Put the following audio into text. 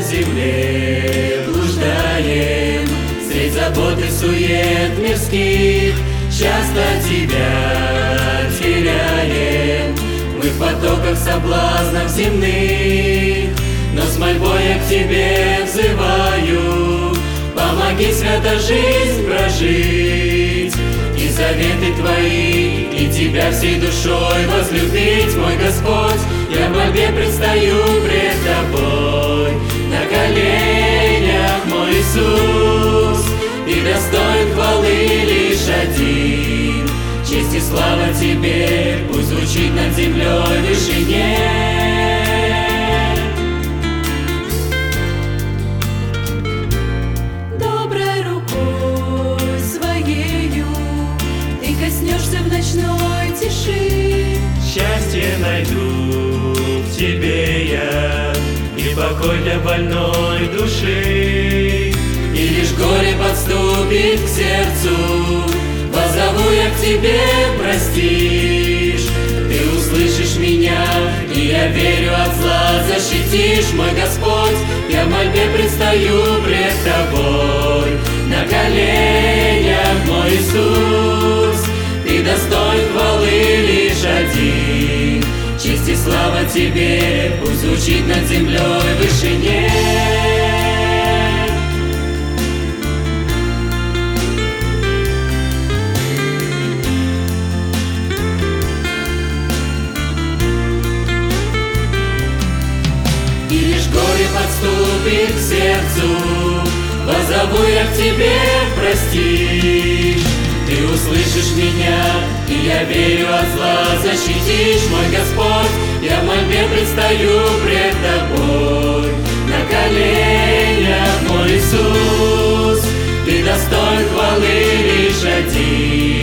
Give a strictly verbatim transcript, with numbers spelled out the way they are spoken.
земле блуждаем, средь забот и сует мирских, часто Тебя теряем. Мы в потоках соблазнов земных, но с мольбой я к Тебе взываю. Помоги, свято, жизнь прожить, и заветы Твои, и Тебя всей душой возлюбить, мой Господь. Я в мольбе предстаю пред Тобой, на коленях, мой Иисус. Ты достоин хвалы лишь один, честь и слава Тебе, пусть звучит над землей в вышине. Доброй рукой своею Ты коснешься в ночной тиши. Счастье найду в Тебе я, и покой для больной души. И лишь горе подступит к сердцу, позову я к Тебе, простишь. Ты услышишь меня, и я верю, от зла защитишь, мой Господь. Я в мольбе предстаю пред Тобой, на коленях, мой Иисус. Ты достоин хвалы лишь один, честь и слава Тебе, пусть звучит над землей в вышине. И лишь горе подступит к сердцу, позову я к Тебе, простишь. Ты услышишь меня, и я верю, от зла защитишь, мой Господь. Я в мольбе предстаю пред Тобой, на коленях, мой Иисус. Ты достоин хвалы лишь один,